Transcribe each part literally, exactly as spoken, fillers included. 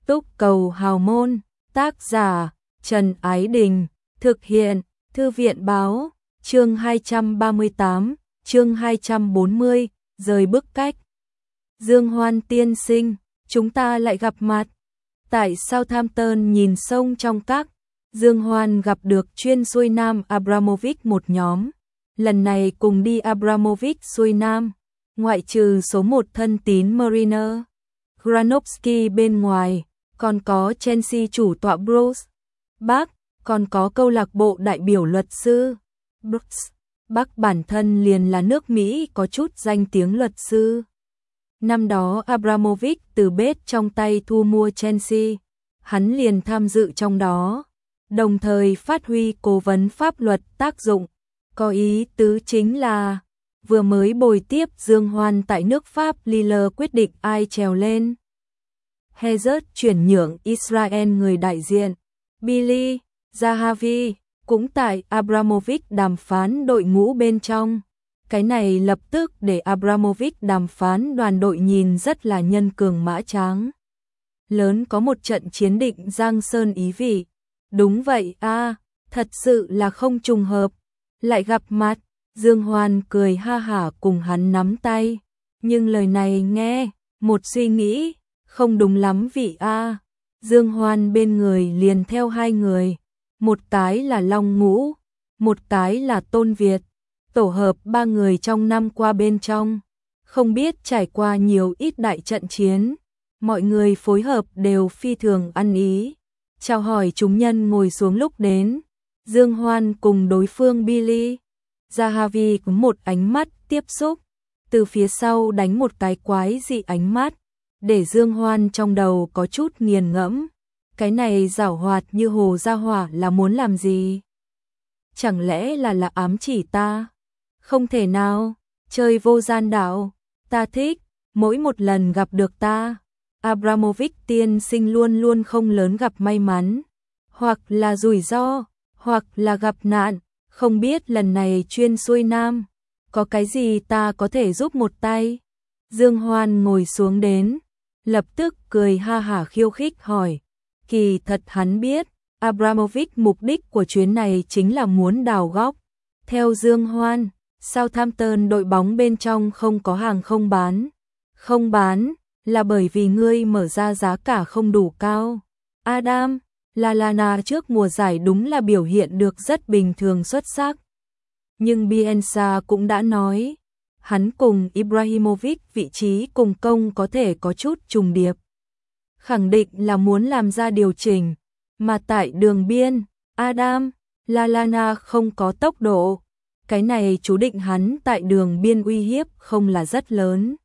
Túc cầu hào môn, tác giả Trần Ái Đình, thực hiện Thư viện báo, chương hai trăm ba mươi tám, chương hai trăm bốn mươi, rời bức cách. Dương Hoan tiên sinh, chúng ta lại gặp mặt. Tại Southampton nhìn sông trong các, Dương Hoan gặp được chuyên xuôi nam Abramovich một nhóm. Lần này cùng đi Abramovich xuôi nam, ngoại trừ số một thân tín Mariner Granovsky bên ngoài, còn có Chelsea chủ tọa Bruce Bắc, còn có câu lạc bộ đại biểu luật sư Brooks. Bắc bản thân liền là nước Mỹ có chút danh tiếng luật sư. Năm đó Abramovich từ bết trong tay thu mua Chelsea, hắn liền tham dự trong đó, đồng thời phát huy cố vấn pháp luật tác dụng. Có ý tứ chính là, vừa mới bồi tiếp Dương Hoan tại nước Pháp, Lille quyết định ai trèo lên. Hezet chuyển nhượng Israel người đại diện, Billy Zahavi, cũng tại Abramovich đàm phán đội ngũ bên trong. Cái này lập tức để Abramovich đàm phán đoàn đội nhìn rất là nhân cường mã tráng. Lớn có một trận chiến định Giang Sơn ý vị. Đúng vậy a, à, thật sự là không trùng hợp. Lại gặp mặt, Dương Hoan cười ha hả cùng hắn nắm tay. Nhưng lời này nghe, một suy nghĩ, không đúng lắm vị a. À. Dương Hoan bên người liền theo hai người. Một cái là Long Ngũ, một cái là Tôn Việt. Tổ hợp ba người trong năm qua bên trong. Không biết trải qua nhiều ít đại trận chiến. Mọi người phối hợp đều phi thường ăn ý. Chào hỏi chúng nhân ngồi xuống lúc đến. Dương Hoan cùng đối phương Billy Zahavi có một ánh mắt tiếp xúc. Từ phía sau đánh một cái quái dị ánh mắt. Để Dương Hoan trong đầu có chút nghiền ngẫm. Cái này giảo hoạt như hồ gia hỏa là muốn làm gì? Chẳng lẽ là là ám chỉ ta? Không thể nào, chơi vô gian đạo, ta thích, mỗi một lần gặp được ta. Abramovich tiên sinh luôn luôn không lớn gặp may mắn, hoặc là rủi ro, hoặc là gặp nạn, không biết lần này chuyên xuôi nam, có cái gì ta có thể giúp một tay? Dương Hoan ngồi xuống đến, lập tức cười ha hả khiêu khích hỏi. Kỳ thật hắn biết, Abramovich mục đích của chuyến này chính là muốn đào góc. Theo Dương Hoan, Southampton đội bóng bên trong không có hàng không bán. Không bán, là bởi vì ngươi mở ra giá cả không đủ cao. Adam Lallana trước mùa giải đúng là biểu hiện được rất bình thường xuất sắc. Nhưng Bielsa cũng đã nói, hắn cùng Ibrahimovic vị trí cùng công có thể có chút trùng điệp. Khẳng định là muốn làm ra điều chỉnh, mà tại đường biên, Adam Lallana không có tốc độ. Cái này chú định hắn tại đường biên uy hiếp không là rất lớn.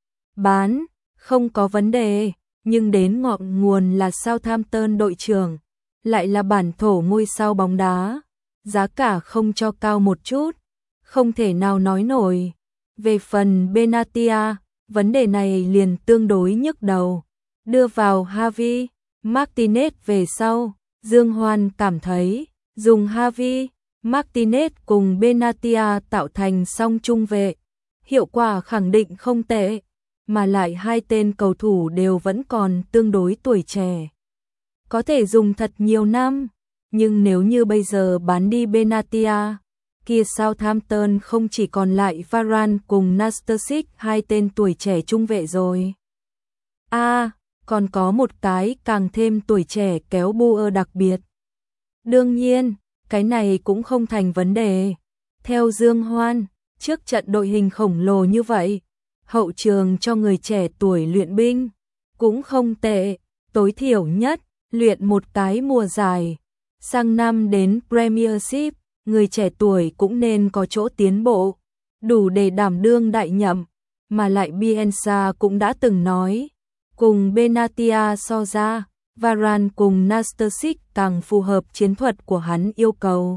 Bán, không có vấn đề, nhưng đến ngọn nguồn là Southampton đội trưởng, lại là bản thổ ngôi sao bóng đá, giá cả không cho cao một chút, không thể nào nói nổi. Về phần Benatia, vấn đề này liền tương đối nhức đầu. Đưa vào Javi Martinez về sau, Dương Hoan cảm thấy dùng Javi Martinez cùng Benatia tạo thành song trung vệ, hiệu quả khẳng định không tệ, mà lại hai tên cầu thủ đều vẫn còn tương đối tuổi trẻ. Có thể dùng thật nhiều năm, nhưng nếu như bây giờ bán đi Benatia, kia Southampton không chỉ còn lại Varane cùng Nastasic hai tên tuổi trẻ trung vệ rồi. A, à, còn có một cái càng thêm tuổi trẻ kéo Buer đặc biệt. Đương nhiên, cái này cũng không thành vấn đề. Theo Dương Hoan, trước trận đội hình khổng lồ như vậy, hậu trường cho người trẻ tuổi luyện binh cũng không tệ, tối thiểu nhất luyện một cái mùa dài. Sang năm đến Premiership, người trẻ tuổi cũng nên có chỗ tiến bộ, đủ để đảm đương đại nhậm, mà lại Bielsa cũng đã từng nói, cùng Benatia so ra, Varane cùng Nastasic càng phù hợp chiến thuật của hắn yêu cầu.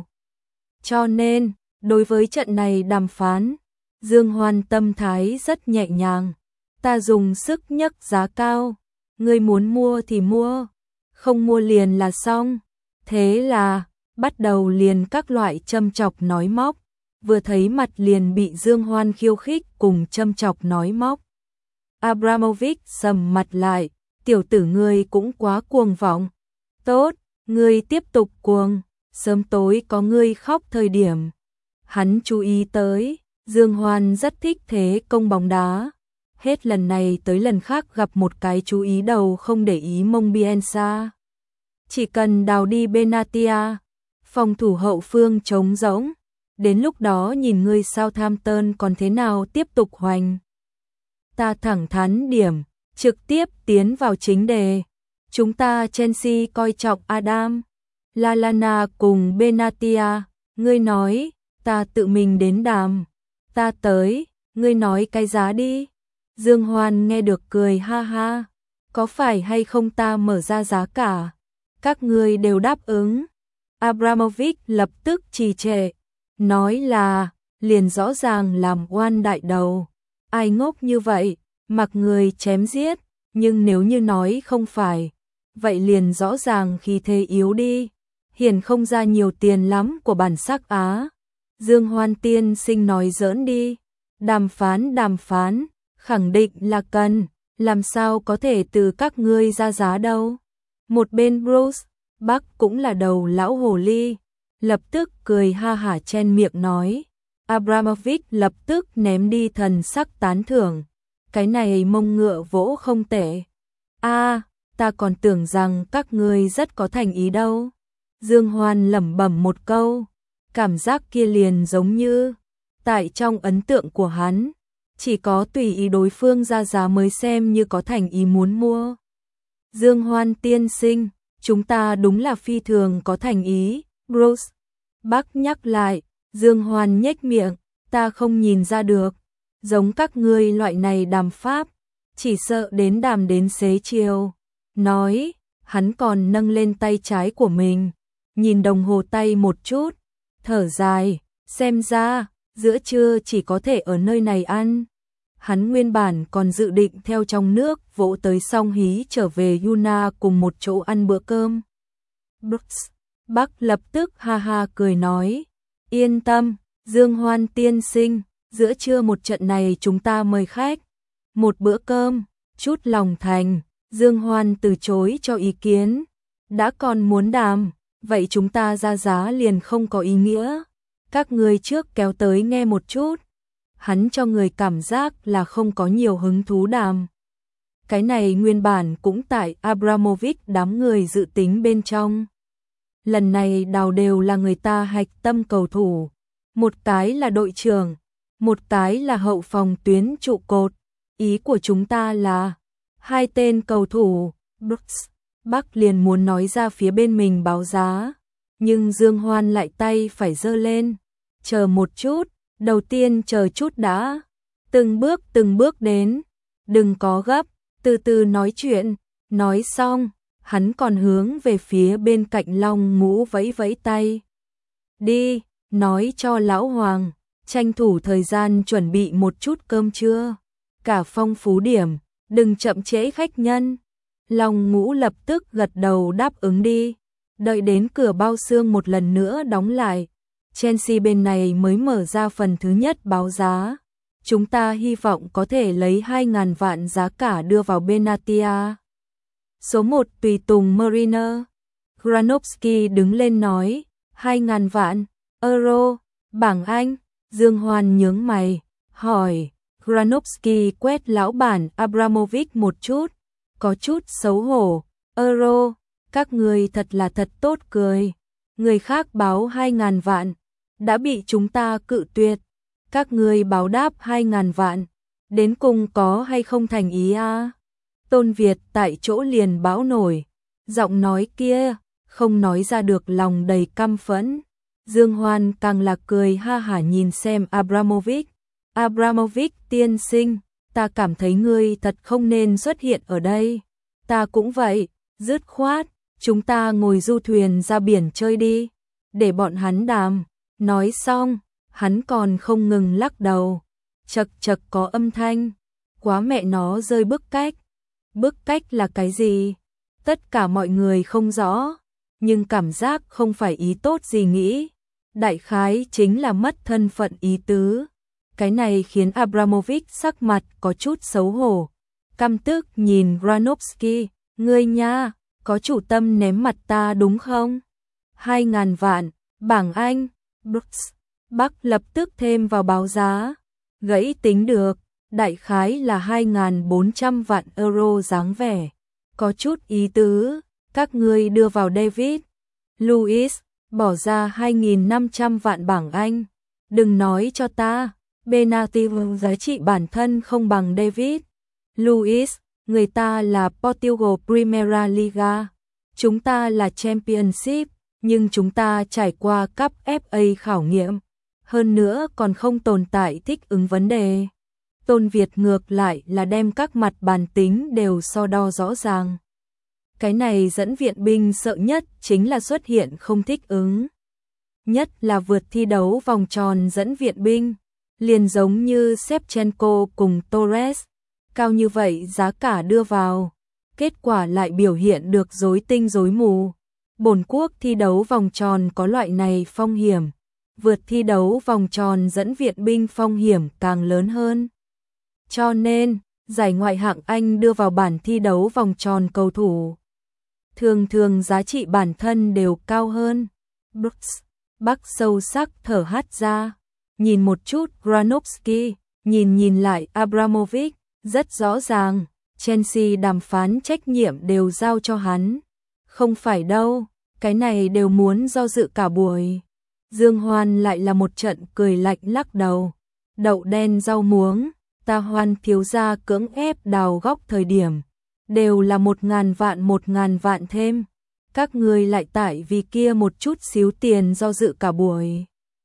Cho nên, đối với trận này đàm phán, Dương Hoan tâm thái rất nhẹ nhàng. Ta dùng sức nhấc giá cao, ngươi muốn mua thì mua, không mua liền là xong. Thế là, bắt đầu liền các loại châm chọc nói móc, vừa thấy mặt liền bị Dương Hoan khiêu khích cùng châm chọc nói móc. Abramovich sầm mặt lại, tiểu tử ngươi cũng quá cuồng vọng. Tốt, ngươi tiếp tục cuồng, sớm tối có ngươi khóc thời điểm. Hắn chú ý tới, Dương Hoan rất thích thế công bóng đá. Hết lần này tới lần khác gặp một cái chú ý đầu không để ý mông Bielsa. Chỉ cần đào đi Benatia, phòng thủ hậu phương trống rỗng, đến lúc đó nhìn ngươi Southampton còn thế nào tiếp tục hoành. Ta thẳng thắn điểm, trực tiếp tiến vào chính đề. Chúng ta Chelsea coi trọng Adam Lallana cùng Benatia, ngươi nói, ta tự mình đến đàm. Ta tới, ngươi nói cái giá đi. Dương Hoan nghe được cười ha ha, có phải hay không ta mở ra giá cả? Các ngươi đều đáp ứng. Abramovich lập tức trì trệ, nói là, liền rõ ràng làm oan đại đầu. Ai ngốc như vậy, mặc người chém giết, nhưng nếu như nói không phải, vậy liền rõ ràng khí thế yếu đi, hiển không ra nhiều tiền lắm của bản sắc Á. Dương Hoan tiên sinh nói giỡn đi, đàm phán đàm phán, khẳng định là cần, làm sao có thể từ các ngươi ra giá đâu. Một bên Bruce, Bắc cũng là đầu lão hồ ly, lập tức cười ha hả chen miệng nói. Abramovich lập tức ném đi thần sắc tán thưởng, cái này mông ngựa vỗ không tệ. A, ta còn tưởng rằng các ngươi rất có thành ý đâu. Dương Hoan lẩm bẩm một câu, cảm giác kia liền giống như, tại trong ấn tượng của hắn, chỉ có tùy ý đối phương ra giá mới xem như có thành ý muốn mua. Dương Hoan tiên sinh, chúng ta đúng là phi thường có thành ý, Bruce. Bác nhắc lại, Dương Hoan nhếch miệng, ta không nhìn ra được, giống các ngươi loại này đàm pháp, chỉ sợ đến đàm đến xế chiều. Nói, hắn còn nâng lên tay trái của mình, nhìn đồng hồ tay một chút, thở dài, xem ra, giữa trưa chỉ có thể ở nơi này ăn. Hắn nguyên bản còn dự định theo trong nước vỗ tới song hí trở về Yuna cùng một chỗ ăn bữa cơm. Brooks, Bắc lập tức ha ha cười nói, yên tâm, Dương Hoan tiên sinh, giữa trưa một trận này chúng ta mời khách. Một bữa cơm, chút lòng thành, Dương Hoan từ chối cho ý kiến. Đã còn muốn đàm, vậy chúng ta ra giá liền không có ý nghĩa. Các người trước kéo tới nghe một chút. Hắn cho người cảm giác là không có nhiều hứng thú đàm. Cái này nguyên bản cũng tại Abramovich đám người dự tính bên trong. Lần này đào đều là người ta hạch tâm cầu thủ. Một cái là đội trưởng, một cái là hậu phòng tuyến trụ cột. Ý của chúng ta là hai tên cầu thủ. Brooks, Bắc liền muốn nói ra phía bên mình báo giá, nhưng Dương Hoan lại tay phải giơ lên. Chờ một chút, đầu tiên chờ chút đã. Từng bước từng bước đến, đừng có gấp, từ từ nói chuyện. Nói xong, hắn còn hướng về phía bên cạnh Long Ngũ vẫy vẫy tay. Đi, nói cho lão Hoàng, tranh thủ thời gian chuẩn bị một chút cơm trưa. Cả phong phú điểm, đừng chậm trễ khách nhân. Long Ngũ lập tức gật đầu đáp ứng đi. Đợi đến cửa bao xương một lần nữa đóng lại, Chelsea bên này mới mở ra phần thứ nhất báo giá. Chúng ta hy vọng có thể lấy hai nghìn vạn giá cả đưa vào Benatia. Số một tùy tùng Mariner. Granovsky đứng lên nói, hai nghìn vạn euro, bảng Anh. Dương Hoan nhướng mày, hỏi. Granovsky quét lão bản Abramovich một chút, có chút xấu hổ. Euro, các người thật là thật tốt cười. Người khác báo hai nghìn vạn, đã bị chúng ta cự tuyệt. Các người báo đáp hai nghìn vạn, đến cùng có hay không thành ý à? Tôn Việt tại chỗ liền bão nổi, giọng nói kia, không nói ra được lòng đầy căm phẫn. Dương Hoan càng là cười ha hả nhìn xem Abramovich. Abramovich tiên sinh, ta cảm thấy ngươi thật không nên xuất hiện ở đây. Ta cũng vậy, dứt khoát, chúng ta ngồi du thuyền ra biển chơi đi, để bọn hắn đàm. Nói xong, hắn còn không ngừng lắc đầu, chật chật có âm thanh, quá mẹ nó rơi bức cách. Bức cách là cái gì? Tất cả mọi người không rõ, nhưng cảm giác không phải ý tốt gì nghĩ. Đại khái chính là mất thân phận ý tứ. Cái này khiến Abramovich sắc mặt có chút xấu hổ, căm tức nhìn Granovsky, Ngươi nha, có chủ tâm ném mặt ta đúng không? Hai ngàn vạn, bảng Anh, Brooks, Bắc lập tức thêm vào báo giá. Gãy tính được, đại khái là hai ngàn bốn trăm vạn euro dáng vẻ. Có chút ý tứ, các ngươi đưa vào David. Luis, bỏ ra hai nghìn năm trăm vạn bảng Anh. Đừng nói cho ta, Benatia giá trị bản thân không bằng David. Luis, người ta là Portugal Primera Liga. Chúng ta là Championship, nhưng chúng ta trải qua cấp ép a khảo nghiệm. Hơn nữa còn không tồn tại thích ứng vấn đề. Tôn Việt ngược lại là đem các mặt bàn tính đều so đo rõ ràng. Cái này dẫn viện binh sợ nhất chính là xuất hiện không thích ứng. Nhất là vượt thi đấu vòng tròn dẫn viện binh, liền giống như Shevchenko cùng Torres, cao như vậy giá cả đưa vào, kết quả lại biểu hiện được rối tinh rối mù. Bổn quốc thi đấu vòng tròn có loại này phong hiểm, vượt thi đấu vòng tròn dẫn viện binh phong hiểm càng lớn hơn. Cho nên, giải ngoại hạng Anh đưa vào bản thi đấu vòng tròn cầu thủ. Thường thường giá trị bản thân đều cao hơn. Brooks, Bắc sâu sắc thở hắt ra, nhìn một chút Granovsky, nhìn nhìn lại Abramovich, rất rõ ràng, Chelsea đàm phán trách nhiệm đều giao cho hắn. Không phải đâu, cái này đều muốn do dự cả buổi. Dương Hoan lại là một trận cười lạnh lắc đầu. Đậu đen rau muống, ta Hoan thiếu gia cưỡng ép đào góc thời điểm. Đều là một ngàn vạn một ngàn vạn thêm. Các người lại tại vì kia một chút xíu tiền do dự cả buổi.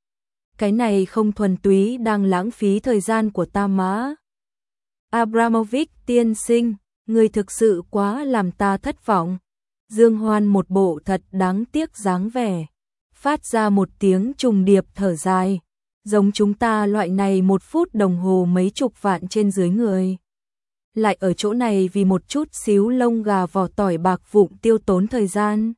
Cái này không thuần túy đang lãng phí thời gian của ta má. Abramovich tiên sinh, người thực sự quá làm ta thất vọng. Dương Hoan một bộ thật đáng tiếc dáng vẻ, phát ra một tiếng trùng điệp thở dài, giống chúng ta loại này một phút đồng hồ mấy chục vạn trên dưới người. Lại ở chỗ này vì một chút xíu lông gà vỏ tỏi bạc vụn tiêu tốn thời gian.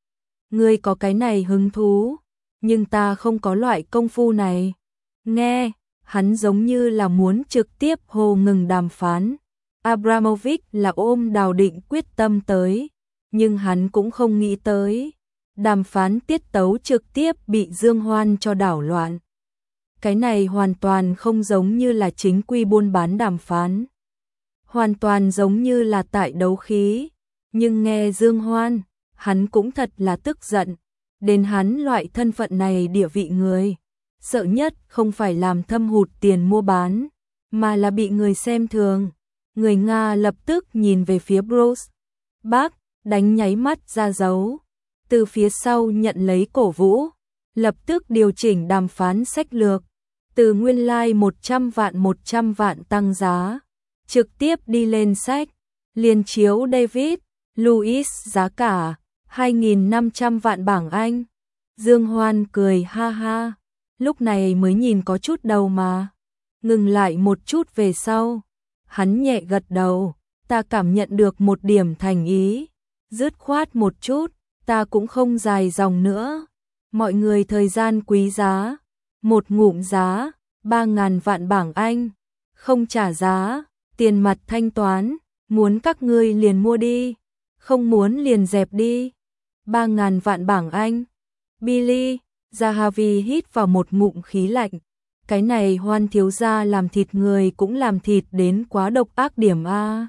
Ngươi có cái này hứng thú, nhưng ta không có loại công phu này. Nghe, hắn giống như là muốn trực tiếp hô ngừng đàm phán. Abramovich là ôm đào định quyết tâm tới, nhưng hắn cũng không nghĩ tới. Đàm phán tiết tấu trực tiếp bị Dương Hoan cho đảo loạn. Cái này hoàn toàn không giống như là chính quy buôn bán đàm phán. Hoàn toàn giống như là tại đấu khí. Nhưng nghe Dương Hoan, hắn cũng thật là tức giận. Đến hắn loại thân phận này địa vị người. Sợ nhất không phải làm thâm hụt tiền mua bán, mà là bị người xem thường. Người Nga lập tức nhìn về phía Bruce. Bác, đánh nháy mắt ra dấu. Từ phía sau nhận lấy cổ vũ. Lập tức điều chỉnh đàm phán sách lược. Từ nguyên lai like một trăm vạn một trăm vạn tăng giá. Trực tiếp đi lên sách. Liên chiếu David, Luis giá cả hai nghìn năm trăm vạn bảng Anh. Dương Hoan cười ha ha. Lúc này mới nhìn có chút đầu mà. Ngừng lại một chút về sau. Hắn nhẹ gật đầu. Ta cảm nhận được một điểm thành ý. Dứt khoát một chút. Ta cũng không dài dòng nữa. Mọi người thời gian quý giá. Một ngụm giá. Ba ngàn vạn bảng Anh. Không trả giá. Tiền mặt thanh toán. Muốn các ngươi liền mua đi. Không muốn liền dẹp đi. Ba ngàn vạn bảng Anh. Billy. Zahavi hít vào một ngụm khí lạnh. Cái này Hoan thiếu gia làm thịt người cũng làm thịt đến quá độc ác điểm A.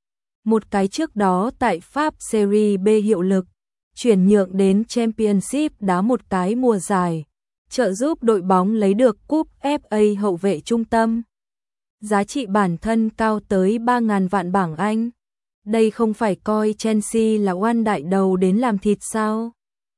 Một cái trước đó tại Pháp Serie B hiệu lực, chuyển nhượng đến Championship đá một cái mùa giải, trợ giúp đội bóng lấy được cúp ép a hậu vệ trung tâm. Giá trị bản thân cao tới ba ngàn vạn bảng Anh. Đây không phải coi Chelsea là oan đại đầu đến làm thịt sao?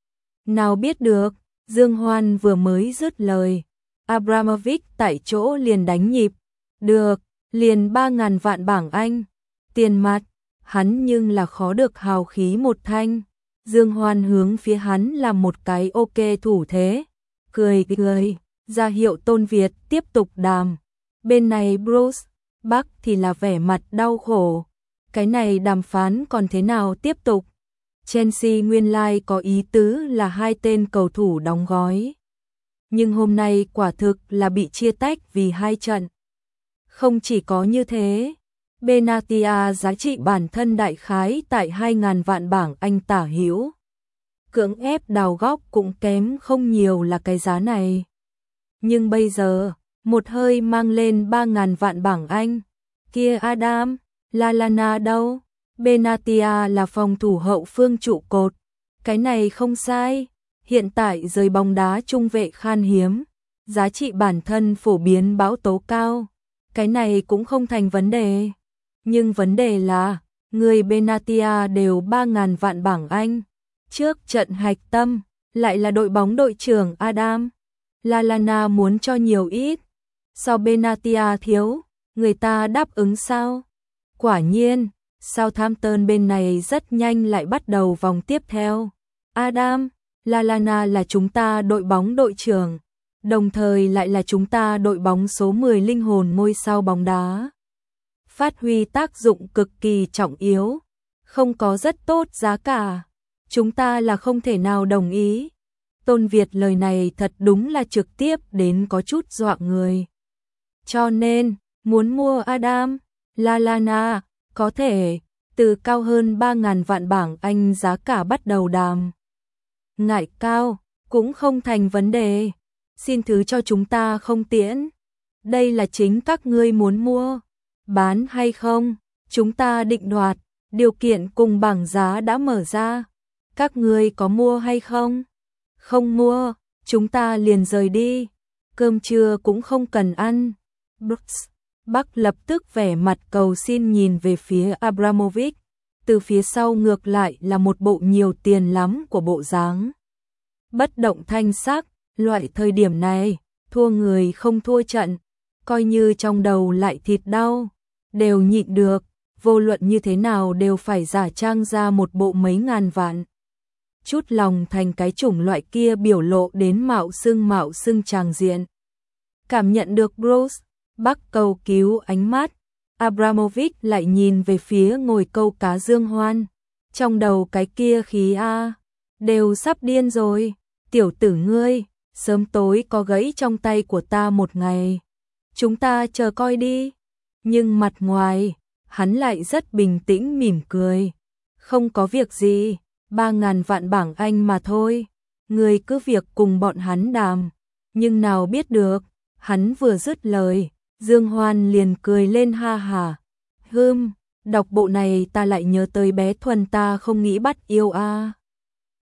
Nào biết được. Dương Hoan vừa mới dứt lời, Abramovich tại chỗ liền đánh nhịp. Được, liền ba ngàn vạn bảng Anh. Tiền mặt, hắn nhưng là khó được hào khí một thanh. Dương Hoan hướng phía hắn làm một cái ok thủ thế. Cười cười, ra hiệu Tôn Việt tiếp tục đàm. Bên này Bruce, Bắc thì là vẻ mặt đau khổ. Cái này đàm phán còn thế nào tiếp tục? Chelsea nguyên lai like có ý tứ là hai tên cầu thủ đóng gói. Nhưng hôm nay quả thực là bị chia tách vì hai trận. Không chỉ có như thế, Benatia giá trị bản thân đại khái tại hai nghìn vạn bảng Anh tả hữu. Cưỡng ép đào góc cũng kém không nhiều là cái giá này. Nhưng bây giờ, một hơi mang lên ba nghìn vạn bảng Anh. Kia Adam, Lallana đâu? Benatia là phòng thủ hậu phương trụ cột. Cái này không sai. Hiện tại giới bóng đá trung vệ khan hiếm. Giá trị bản thân phổ biến bão tố cao. Cái này cũng không thành vấn đề. Nhưng vấn đề là, người Benatia đều ba nghìn vạn bảng Anh. Trước trận hạch tâm, lại là đội bóng đội trưởng Adam. Lallana muốn cho nhiều ít. Sao Benatia thiếu, người ta đáp ứng sao? Quả nhiên, Southampton bên này rất nhanh lại bắt đầu vòng tiếp theo. Adam, Lallana là chúng ta đội bóng đội trưởng, đồng thời lại là chúng ta đội bóng số mười linh hồn ngôi sao bóng đá. Phát huy tác dụng cực kỳ trọng yếu, không có rất tốt giá cả. Chúng ta là không thể nào đồng ý. Tôn Việt lời này thật đúng là trực tiếp đến có chút dọa người. Cho nên, muốn mua Adam, Lallana, có thể, từ cao hơn ba nghìn vạn bảng Anh giá cả bắt đầu đàm. Ngại cao, cũng không thành vấn đề. Xin thứ cho chúng ta không tiễn. Đây là chính các ngươi muốn mua. Bán hay không, chúng ta định đoạt, điều kiện cùng bảng giá đã mở ra. Các ngươi có mua hay không? Không mua, chúng ta liền rời đi. Cơm trưa cũng không cần ăn. Brooks, Bắc lập tức vẻ mặt cầu xin nhìn về phía Abramovich. Từ phía sau ngược lại là một bộ nhiều tiền lắm của bộ dáng. Bất động thanh sắc, loại thời điểm này, thua người không thua trận. Coi như trong đầu lại thịt đau, đều nhịn được. Vô luận như thế nào đều phải giả trang ra một bộ mấy ngàn vạn. Chút lòng thành cái chủng loại kia biểu lộ đến mạo xưng mạo xưng tràng diện. Cảm nhận được Bruce, Bắc cầu cứu ánh mắt, Abramovich lại nhìn về phía ngồi câu cá Dương Hoan. Trong đầu cái kia khí a, đều sắp điên rồi. Tiểu tử ngươi, sớm tối có gãy trong tay của ta một ngày. Chúng ta chờ coi đi. Nhưng mặt ngoài, hắn lại rất bình tĩnh mỉm cười. Không có việc gì, ba ngàn vạn bảng Anh mà thôi. Ngươi cứ việc cùng bọn hắn đàm. Nhưng nào biết được, hắn vừa dứt lời, Dương Hoan liền cười lên ha hà. Hừm, đọc bộ này ta lại nhớ tới bé Thuần ta không nghĩ bắt yêu a.